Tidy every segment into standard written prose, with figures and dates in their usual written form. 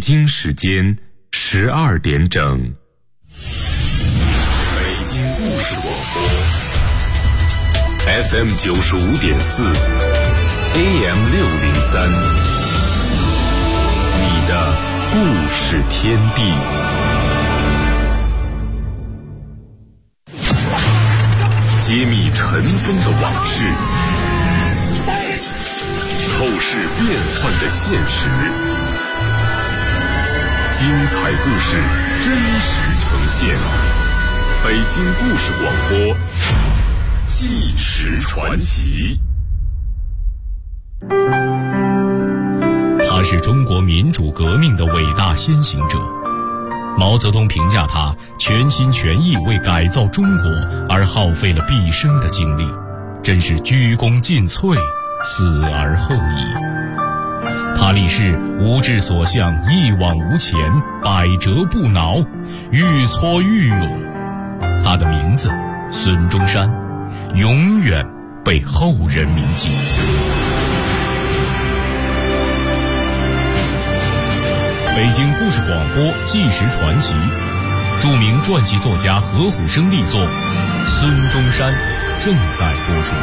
京时间12点整。北京故事广播 FM 95.4 AM 603，你的故事天地。揭秘尘封的往事，透视变幻的现实，精彩故事真实呈现。北京故事广播，纪实传奇。 他是中国民主革命的伟大先行者。毛泽东评价他全心全意为改造中国而耗费了毕生的精力，真是鞠躬尽瘁，死而后已。他立誓无志所向，一往无前，百折不挠，愈挫愈勇。他的名字孙中山，永远被后人铭记。北京故事广播纪实传奇，著名传记作家何虎生力作《孙中山》正在播出。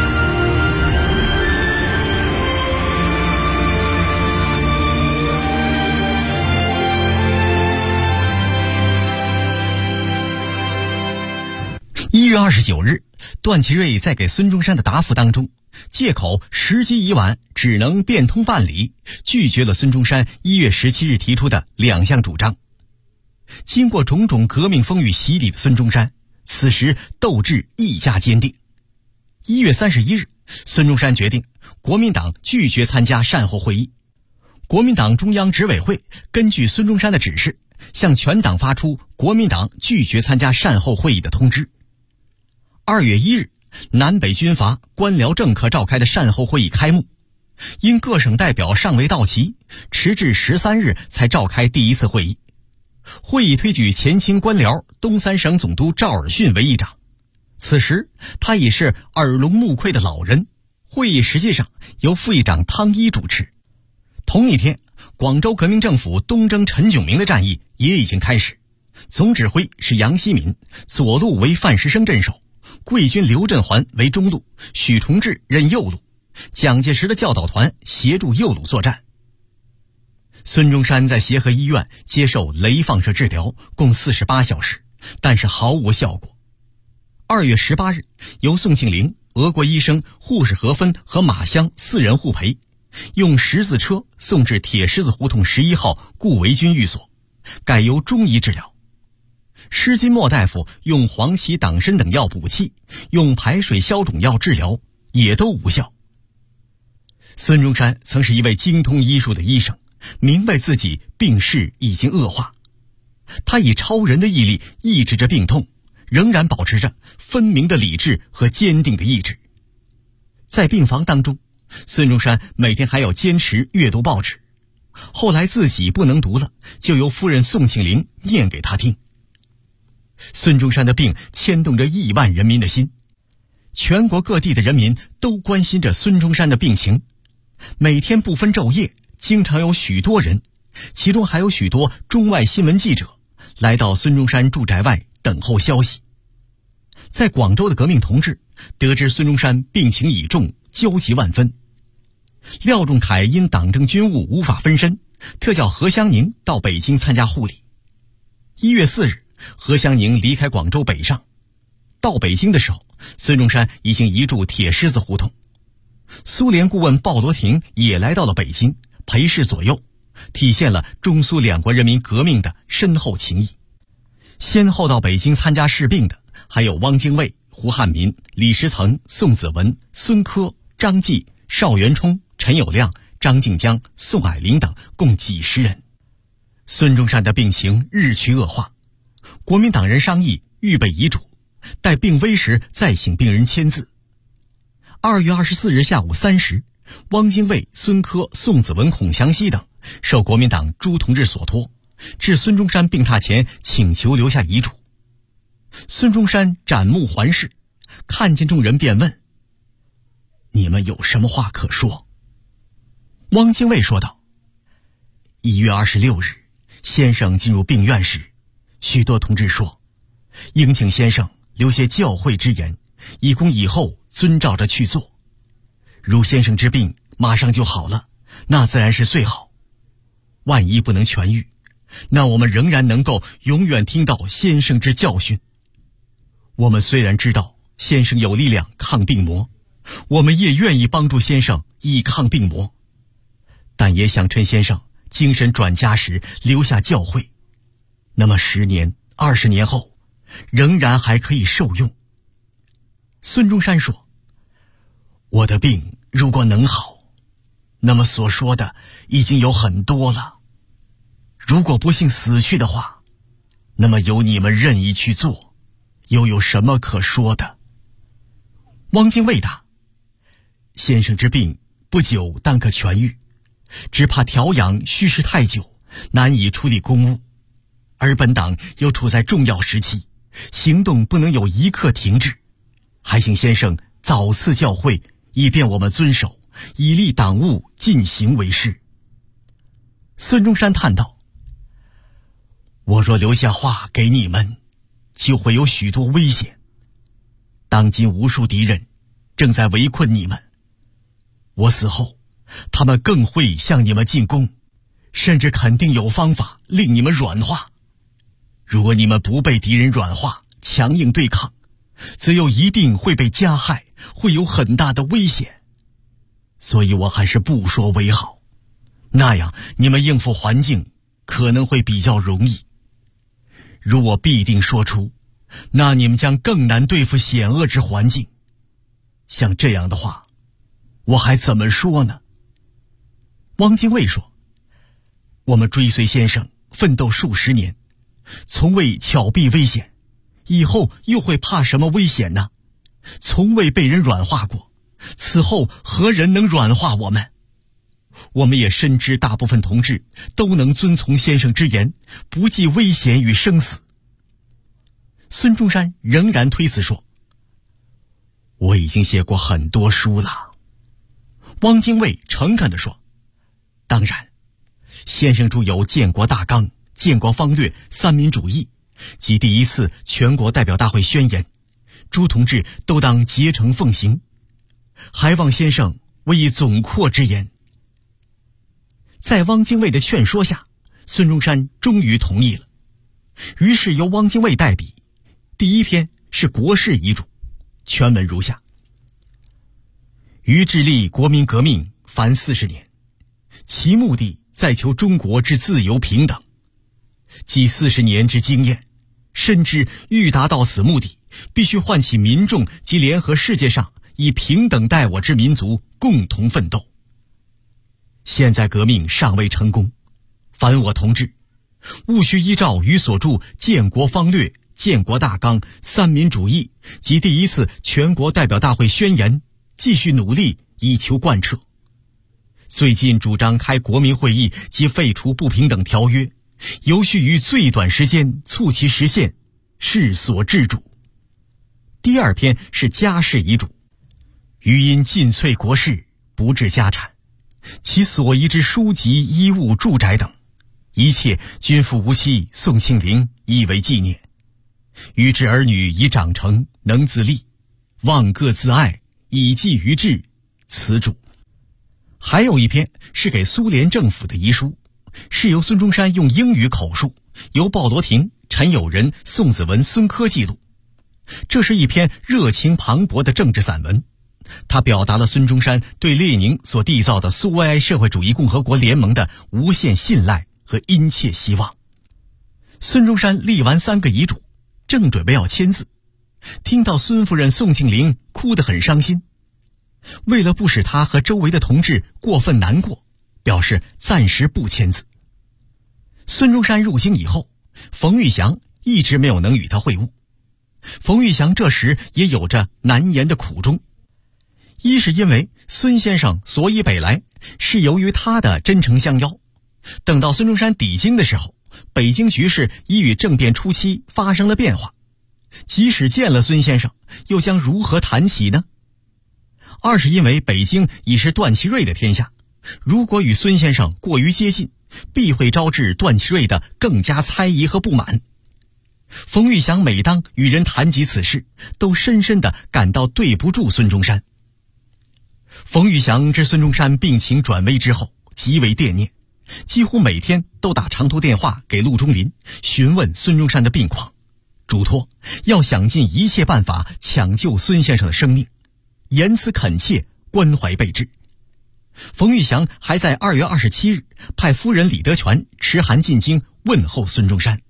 1月29日，段祺瑞在给孙中山的答复当中，借口时机已晚，只能变通办理，拒绝了孙中山1月17日提出的2项主张。经过种种革命风雨洗礼的孙中山，此时斗志愈加坚定。1月31日，孙中山决定国民党拒绝参加善后会议。国民党中央执委会根据孙中山的指示，向全党发出国民党拒绝参加善后会议的通知。2月1日，南北军阀官僚政客召开的善后会议开幕，因各省代表尚未到齐，迟至13日才召开第一次会议。会议推举前清官僚东三省总督赵尔巽为议长，此时他已是耳聋目聩的老人。会议实际上由副议长汤一主持。同一天，广州革命政府东征陈炯明的战役也已经开始，总指挥是杨希民，左路为范石生镇守，桂军刘振环为中路，许崇智任右路，蒋介石的教导团协助右路作战。孙中山在协和医院接受雷放射治疗共48小时，但是毫无效果。2月18日，由宋庆龄、俄国医生、护士何芬和马湘4人互陪，用10字车送至铁狮子胡同11号顾维钧寓所，改由中医治疗。施金默大夫用黄芪党参等药补气，用排水消肿药治疗，也都无效。孙中山曾是一位精通医术的医生，明白自己病势已经恶化，他以超人的毅力抑制着病痛，仍然保持着分明的理智和坚定的意志。在病房当中，孙中山每天还要坚持阅读报纸，后来自己不能读了，就由夫人宋庆龄念给他听。孙中山的病牵动着亿万人民的心，全国各地的人民都关心着孙中山的病情，每天不分昼夜，经常有许多人，其中还有许多中外新闻记者来到孙中山住宅外等候消息。在广州的革命同志得知孙中山病情已重，焦急万分。廖仲恺因党政军务无法分身，特叫何香凝到北京参加护理。1月4日，何香凝离开广州北上，到北京的时候，孙中山已经移驻铁狮子胡同。苏联顾问鲍罗廷也来到了北京，陪侍左右，体现了中苏两国人民革命的深厚情谊。先后到北京参加事病的还有汪精卫、胡汉民、李时曾、宋子文、孙科、张继、邵元冲、陈友谅、张静江、宋霭龄等共几十人。孙中山的病情日趋恶化，国民党人商议预备遗嘱，待病危时再请病人签字。2月24日下午3时，汪精卫、孙科、宋子文、孔祥熙等受国民党朱同志所托，至孙中山病榻前请求留下遗嘱。孙中山展目环视，看见众人便问：“你们有什么话可说？”汪精卫说道：“ 1月26日，先生进入病院时，许多同志说，应请先生留些教诲之言，以供以后遵照着去做。如先生之病马上就好了，那自然是最好。万一不能痊愈，那我们仍然能够永远听到先生之教训。我们虽然知道先生有力量抗病魔，我们也愿意帮助先生以抗病魔，但也想趁先生精神转佳时留下教诲，那么10年、20年后仍然还可以受用。孙中山说，我的病如果能好，那么所说的已经有很多了。如果不幸死去的话，那么由你们任意去做，又有什么可说的？汪精卫答，先生之病不久但可痊愈，只怕调养需时太久，难以处理公务，而本党又处在重要时期，行动不能有一刻停滞，还请先生早赐教诲，以便我们遵守，以利党务进行为是。孙中山叹道，我若留下话给你们，就会有许多危险。当今无数敌人正在围困你们，我死后，他们更会向你们进攻，甚至肯定有方法令你们软化。如果你们不被敌人软化，强硬对抗，则又一定会被加害，会有很大的危险。所以我还是不说为好，那样你们应付环境可能会比较容易。如我必定说出，那你们将更难对付险恶之环境。像这样的话，我还怎么说呢？汪精卫说，我们追随先生奋斗数十年，从未巧避危险，以后又会怕什么危险呢？从未被人软化过，此后何人能软化我们？我们也深知大部分同志都能遵从先生之言，不计危险与生死。孙中山仍然推辞说，我已经写过很多书了。汪精卫诚恳地说，当然，先生著有《建国大纲》《建国方略》《三民主义》及第1次全国代表大会宣言，诸同志都当竭诚奉行，还望先生为以总括之言。在汪精卫的劝说下，孙中山终于同意了。于是由汪精卫代笔，第1篇是国事遗嘱，全文如下：于致力国民革命凡40年，其目的在求中国之自由平等。即40年之经验，深知欲达到此目的，必须唤起民众及联合世界上以平等待我之民族共同奋斗。现在革命尚未成功，凡我同志务须依照于所著《建国方略》《建国大纲》《三民主义》及第1次全国代表大会宣言，继续努力以求贯彻。最近主张开国民会议及废除不平等条约，尤须于最短时间促其实现，是所致主。第2篇是家事遗嘱，余因尽瘁国事，不置家产，其所遗之书籍、衣物、住宅等，一切均付无期宋庆龄，以为纪念。余之儿女已长成，能自立，望各自爱，以继于志，此主。还有1篇是给苏联政府的遗书，是由孙中山用英语口述，由鲍罗廷、陈友仁、宋子文、孙科记录。这是一篇热情磅礴的政治散文，它表达了孙中山对列宁所缔造的苏维埃社会主义共和国联盟的无限信赖和殷切希望。孙中山立完3个遗嘱，正准备要签字，听到孙夫人宋庆龄哭得很伤心，为了不使他和周围的同志过分难过，表示暂时不签字。孙中山入京以后，冯玉祥一直没有能与他会晤。冯玉祥这时也有着难言的苦衷，一是因为孙先生所以北来，是由于他的真诚相邀。等到孙中山抵京的时候，北京局势已与政变初期发生了变化，即使见了孙先生，又将如何谈起呢？二是因为北京已是段祺瑞的天下， 如果与孙先生过于接近，必会招致段祺瑞的更加猜疑和不满。冯玉祥每当与人谈及此事，都深深地感到对不住孙中山。冯玉祥知孙中山病情转危之后，极为惦念，几乎每天都打长途电话给陆中林，询问孙中山的病况，嘱托要想尽一切办法抢救孙先生的生命，言辞恳切，关怀备至。冯玉祥还在2月27日派夫人李德全持函进京问候孙中山。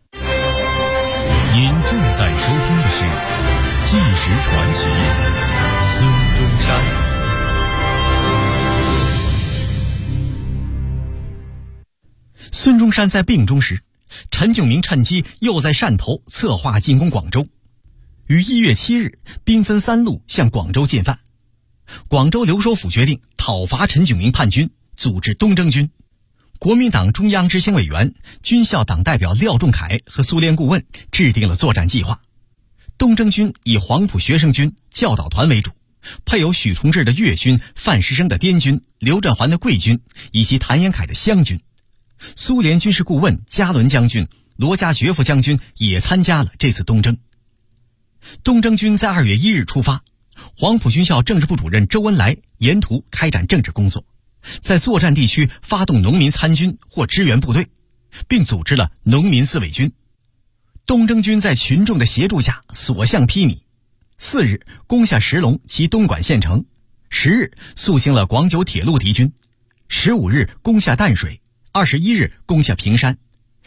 您正在收听的是《纪实传奇》，孙中山。 孙中山在病中时，陈炯明趁机又在汕头策划进攻广州，于1月7日兵分3路向广州进犯。广州留守府决定讨伐陈炯明叛军，组织东征军。国民党中央执行委员、军校党代表廖仲恺和苏联顾问制定了作战计划。东征军以黄埔学生军教导团为主，配有许崇智的粤军、范石生的滇军、刘振环的桂军以及谭延闿的湘军。苏联军事顾问加伦将军、罗加爵夫将军也参加了这次东征。东征军在2月1日出发，黄埔军校政治部主任周恩来沿途开展政治工作，在作战地区发动农民参军或支援部队，并组织了农民自卫军。东征军在群众的协助下所向披靡，4日攻下石龙及东莞县城，10日肃清了广九铁路敌军，15日攻下淡水，21日攻下平山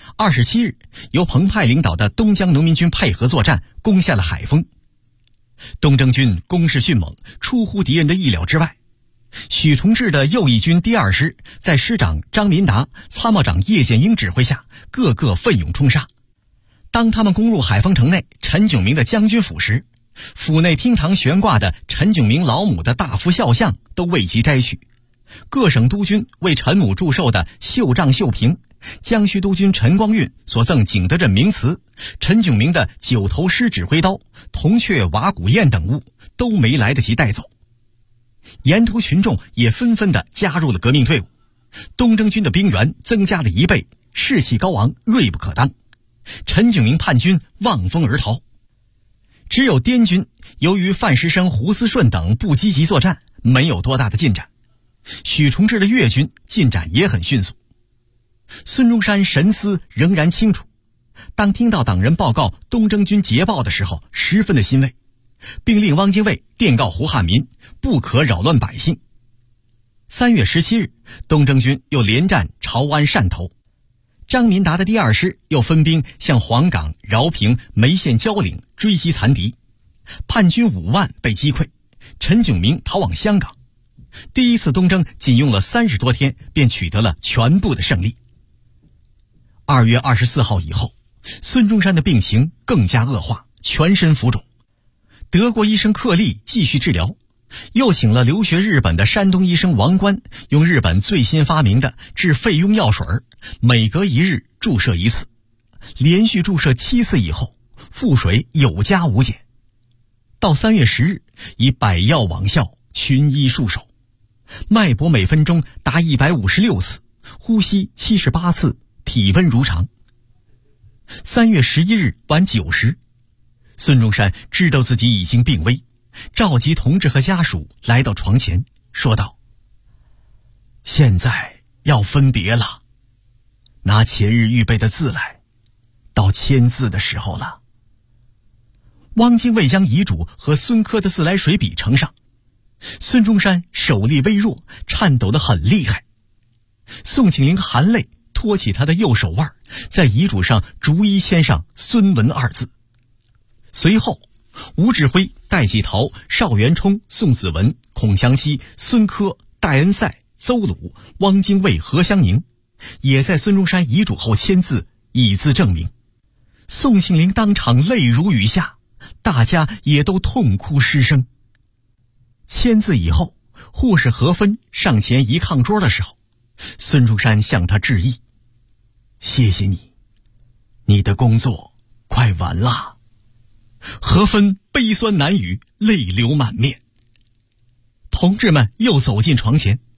，27日由彭湃领导的东江农民军配合作战，攻下了海丰。东征军攻势迅猛，出乎敌人的意料之外。许崇智的右翼军第2师在师长张林达、参谋长叶剑英指挥下，个个奋勇冲杀。当他们攻入海丰城内陈炯明的将军府时，府内厅堂悬挂的陈炯明老母的大幅肖像都未及摘去。各省督军为陈母祝寿的绣帐绣屏，江西督军陈光运所赠景德镇名词，陈炯明的9头狮指挥刀、铜雀瓦鼓砚等物都没来得及带走。沿途群众也纷纷地加入了革命队伍，东征军的兵员增加了1倍，士气高昂，锐不可当。陈炯明叛军望风而逃。只有滇军由于范石生、胡思顺等不积极作战，没有多大的进展。许崇智的粤军进展也很迅速。孙中山神思仍然清楚，当听到党人报告东征军捷报的时候，十分的欣慰，并令汪精卫电告胡汉民，不可扰乱百姓。3月17日，东征军又连战潮安、汕头。张民达的第2师又分兵向黄冈、饶平、梅县蕉岭追击残敌，叛军5万被击溃，陈炯明逃往香港。第一次东征仅用了30多天，便取得了全部的胜利。2月24号以后，孙中山的病情更加恶化，全身浮肿。德国医生克利继续治疗，又请了留学日本的山东医生王冠，用日本最新发明的治肺痈药水，每隔1日注射1次，连续注射7次以后，腹水有加无减。到3月10日，以百药网效，群医束手，脉搏每分钟达156次，呼吸78次，体温如常。3月11日晚9时，孙中山知道自己已经病危，召集同志和家属来到床前，说道：现在要分别了，拿前日预备的字来，到签字的时候了。汪精卫将遗嘱和孙科的自来水笔呈上，孙中山手力微弱，颤抖得很厉害。宋庆龄含泪托起他的右手腕，在遗嘱上逐一签上孙文2字。随后吴志辉、戴季陶、邵元冲、宋子文、孔祥熙、孙科、戴恩赛、邹鲁、汪精卫、何香凝也在孙中山遗嘱后签字，以资证明。宋庆龄当场泪如雨下，大家也都痛哭失声。签字以后，护士何芬上前移炕桌的时候，孙中山向他致意：谢谢你，你的工作快完了。何芬悲酸难语，泪流满面。同志们又走进床前，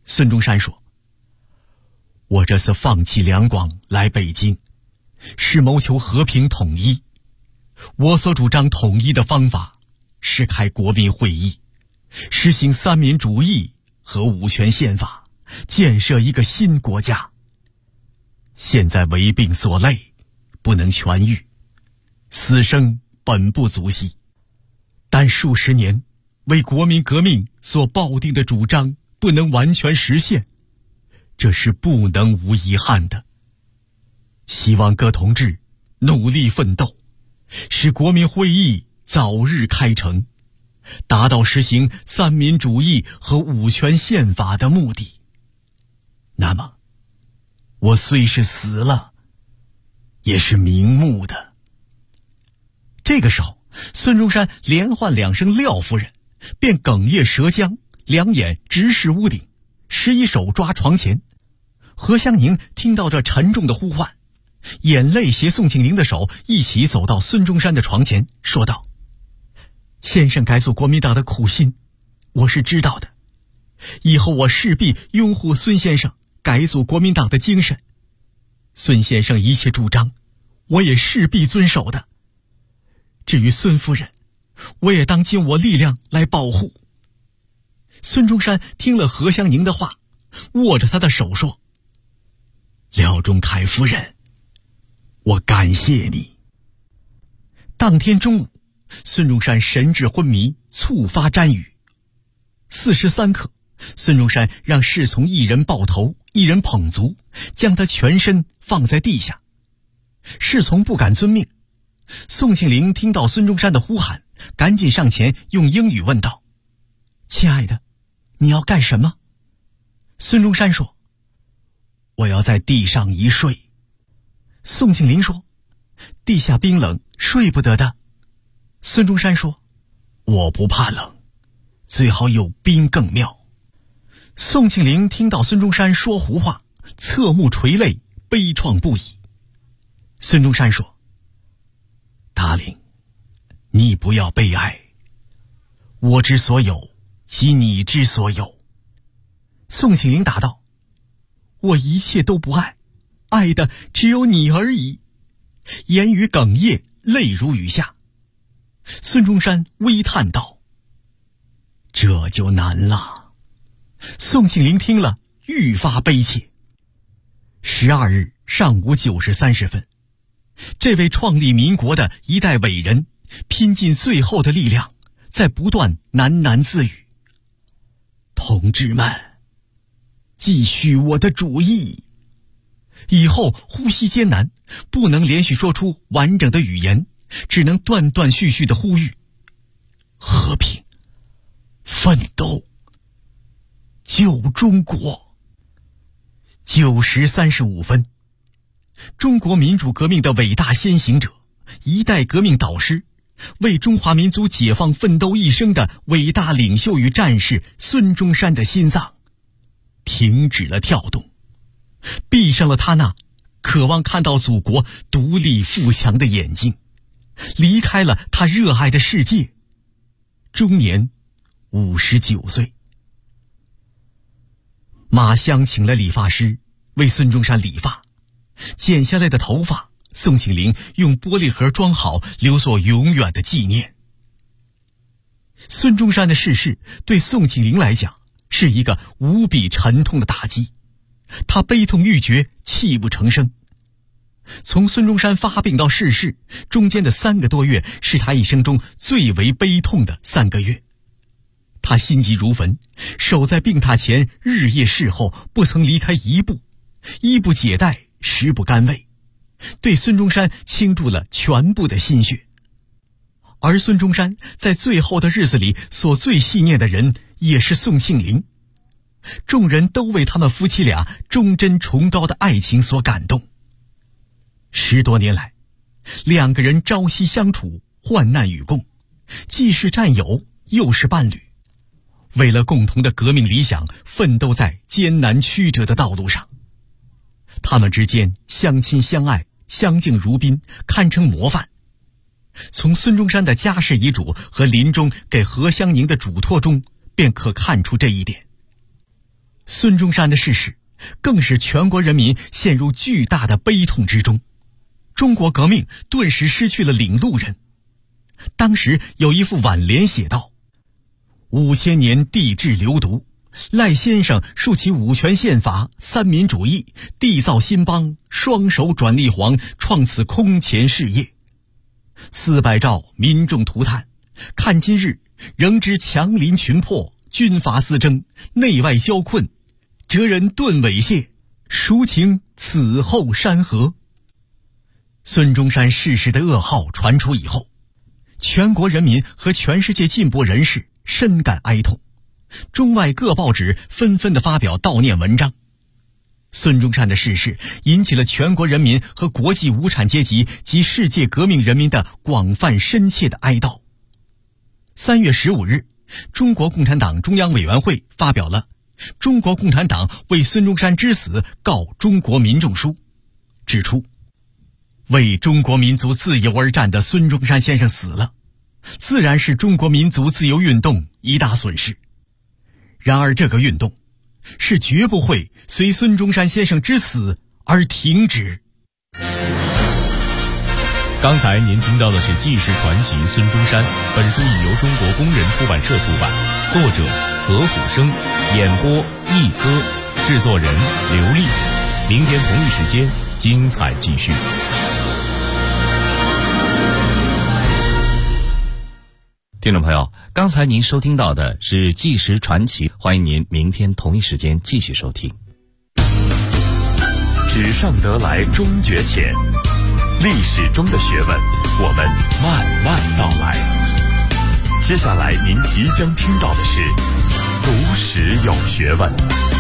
孙中山说：“我这次放弃两广来北京，是谋求和平统一。我所主张统一的方法是开国民会议，实行三民主义和五权宪法，建设一个新国家。现在为病所累，不能痊愈，死生本不足惜，但数十年为国民革命所抱定的主张不能完全实现，这是不能无遗憾的。希望各同志努力奋斗，使国民会议早日开成，达到实行三民主义和五权宪法的目的。那么我虽是死了，也是瞑目的。”这个时候，孙中山连唤2声廖夫人，便哽咽舌僵，两眼直视屋顶，11手抓床前。何香凝听到这沉重的呼唤，眼泪携宋庆龄的手一起走到孙中山的床前，说道：“先生改组国民党的苦心，我是知道的，以后我势必拥护孙先生改组国民党的精神。孙先生一切主张，我也势必遵守的。至于孙夫人，我也当尽我力量来保护。”孙中山听了何香凝的话，握着她的手说：“廖仲恺夫人，我感谢你。”当天中午，孙中山神志昏迷，猝发瞻语。43刻，孙中山让侍从一人抱头，一人捧足，将他全身放在地下。侍从不敢遵命。宋庆龄听到孙中山的呼喊，赶紧上前用英语问道：“亲爱的，你要干什么？”孙中山说：“我要在地上一睡。”宋庆龄说：“地下冰冷，睡不得的。”孙中山说：“我不怕冷，最好有冰更妙。”宋庆龄听到孙中山说胡话，侧目垂泪，悲怆不已。孙中山说：“达令，你不要悲哀，我之所有，即你之所有。”宋庆龄答道：“我一切都不爱，爱的只有你而已。”言语哽咽，泪如雨下。孙中山微叹道：“这就难了。”宋庆龄听了，愈发悲切。12日上午9时30分，这位创立民国的一代伟人，拼尽最后的力量，在不断喃喃自语：“同志们，继续我的主义。”以后呼吸艰难，不能连续说出完整的语言，只能断断续续的呼吁：和平，奋斗，救中国。9时35分，中国民主革命的伟大先行者，一代革命导师，为中华民族解放奋斗一生的伟大领袖与战士孙中山的心脏停止了跳动，闭上了他那渴望看到祖国独立富强的眼睛，离开了他热爱的世界，终年59岁。马湘请了理发师为孙中山理发，剪下来的头发，宋庆龄用玻璃盒装好，留作永远的纪念。孙中山的逝世对宋庆龄来讲是一个无比沉痛的打击，他悲痛欲绝，泣不成声。从孙中山发病到逝世，中间的3个多月是他一生中最为悲痛的3个月。他心急如焚，守在病榻前，日夜侍候，不曾离开一步，衣不解带，食不甘味，对孙中山倾注了全部的心血。而孙中山在最后的日子里所最细念的人，也是宋庆龄。众人都为他们夫妻俩忠贞崇高的爱情所感动。10多年来，2个人朝夕相处，患难与共，既是战友，又是伴侣，为了共同的革命理想，奋斗在艰难曲折的道路上。他们之间相亲相爱，相敬如宾，堪称模范。从孙中山的家世遗嘱和临终给何香凝的嘱托中，便可看出这一点。 孙中山的逝世更使全国人民陷入巨大的悲痛之中，中国革命顿时失去了领路人。当时有一副挽联写道：5000年帝制流毒，赖先生树起五权宪法、三民主义，缔造新邦，双手转立皇，创此空前事业。400兆民众涂炭，看今日仍知强邻群迫，军阀私争，内外交困，哲人顿猥亵，孰情此后山河。孙中山逝世的噩耗传出以后，全国人民和全世界进步人士深感哀痛，中外各报纸纷纷地发表悼念文章。孙中山的逝世引起了全国人民和国际无产阶级及世界革命人民的广泛深切的哀悼。3月15日，中国共产党中央委员会发表了《中国共产党为孙中山之死告中国民众书》，指出为中国民族自由而战的孙中山先生死了，自然是中国民族自由运动一大损失。然而这个运动是绝不会随孙中山先生之死而停止。 刚才您听到的是纪实传奇孙中山，本书已由中国工人出版社出版，作者何虎生，演播一哥，制作人刘丽。明天同一时间精彩继续。 听众朋友，刚才您收听到的是纪实传奇，欢迎您明天同一时间继续收听。 纸上得来终觉浅，历史中的学问我们慢慢道来。接下来您即将听到的是读史有学问。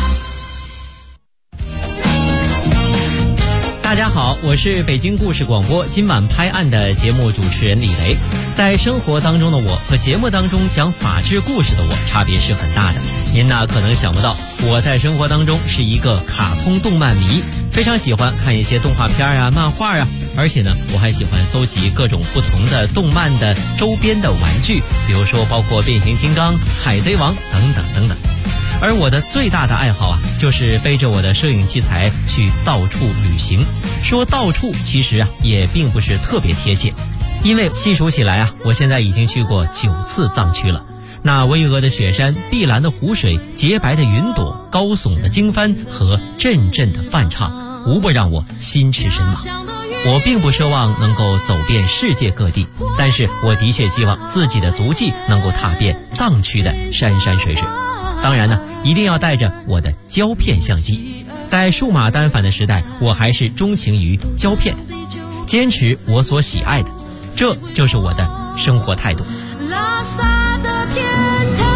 大家好，我是北京故事广播今晚拍案的节目主持人李雷。在生活当中的我和节目当中讲法治故事的我差别是很大的。您呢可能想不到，我在生活当中是一个卡通动漫迷，非常喜欢看一些动画片啊、漫画啊，而且呢我还喜欢搜集各种不同的动漫的周边的玩具，比如说包括变形金刚、海贼王等等等等。而我的最大的爱好啊，就是背着我的摄影器材去到处旅行。说到处其实啊也并不是特别贴切，因为细数起来啊，我现在已经去过9次藏区了。那巍峨的雪山、碧蓝的湖水、洁白的云朵、高耸的经幡和阵阵的梵唱，无不让我心驰神往。我并不奢望能够走遍世界各地，但是我的确希望自己的足迹能够踏遍藏区的山山水水。当然呢，一定要带着我的胶片相机。在数码单反的时代，我还是钟情于胶片，坚持我所喜爱的，这就是我的生活态度。拉萨的天堂，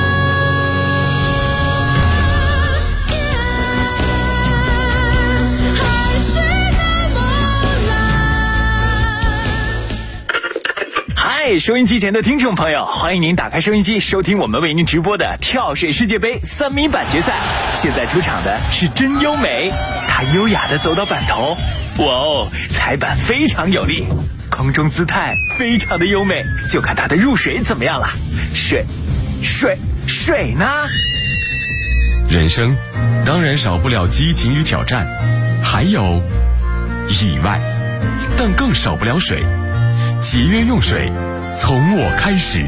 海水的梦蓝。 嗨，收音机前的听众朋友，欢迎您打开收音机，收听我们为您直播的跳水世界杯3米板决赛。现在出场的是真优美，她优雅地走到板头，哇哦，踩板非常有力，空中姿态非常的优美，就看她的入水怎么样了。水呢？ 人生当然少不了激情与挑战，还有意外，但更少不了水。节约用水，从我开始。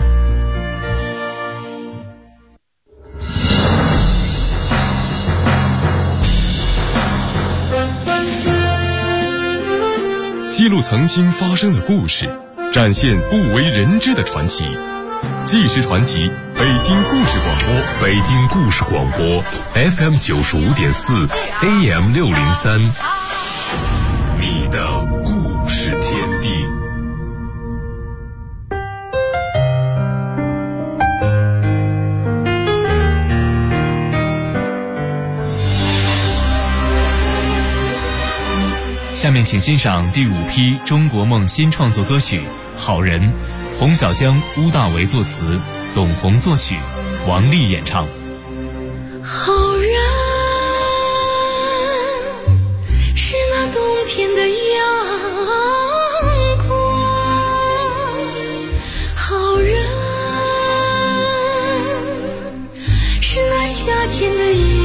记录曾经发生的故事，展现不为人知的传奇。纪实传奇，北京故事广播，北京故事广播 FM 95.4 AM 603，你的故事天地。 下面请欣赏第5批中国梦新创作歌曲《好人》，洪小江、乌大维作词，董宏作曲，王丽演唱。 好人是那冬天的阳光，好人是那夏天的雨。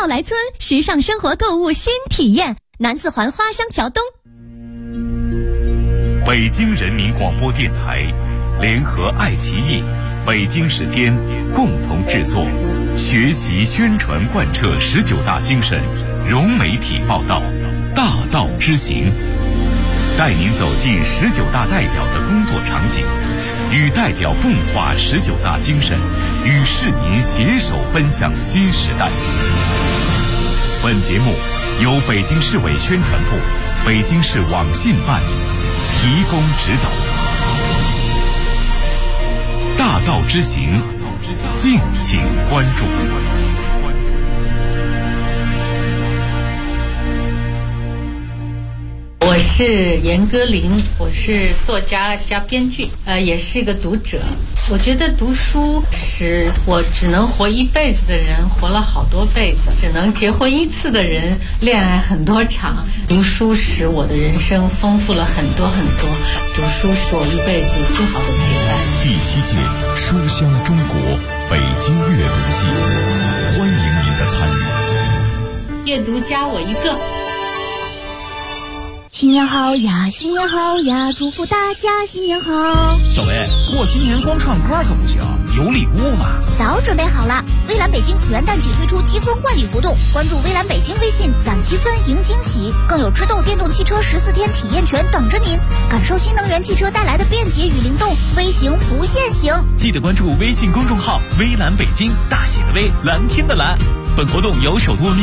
奥莱村，时尚生活购物新体验，南四环花乡桥东。 北京人民广播电台联合爱奇艺、北京时间共同制作，学习宣传贯彻19大精神，融媒体报道，大道之行，带您走进19大代表的工作场景，与代表共话19大精神，与市民携手奔向新时代。本节目由北京市委宣传部、北京市网信办提供指导。大道之行，敬请关注。 我是严歌苓，我是作家加编剧，也是一个读者。我觉得读书使我只能活一辈子的人活了好多辈子，只能结婚一次的人恋爱很多场。读书使我的人生丰富了很多很多，读书是我一辈子最好的陪伴。 第7届书香中国北京阅读季，欢迎您的参与。 阅读加我一个。 新年好呀，新年好呀，祝福大家新年好。 小薇，过新年光唱歌可不行，有礼物嘛。 早准备好了，微蓝北京元旦起推出积分换礼活动，关注微蓝北京微信攒积分赢惊喜，更有吃豆电动汽车14天体验权等着您，感受新能源汽车带来的便捷与灵动，微行不限行。 记得关注微信公众号微蓝北京，大写的微，蓝天的蓝。本活动由首都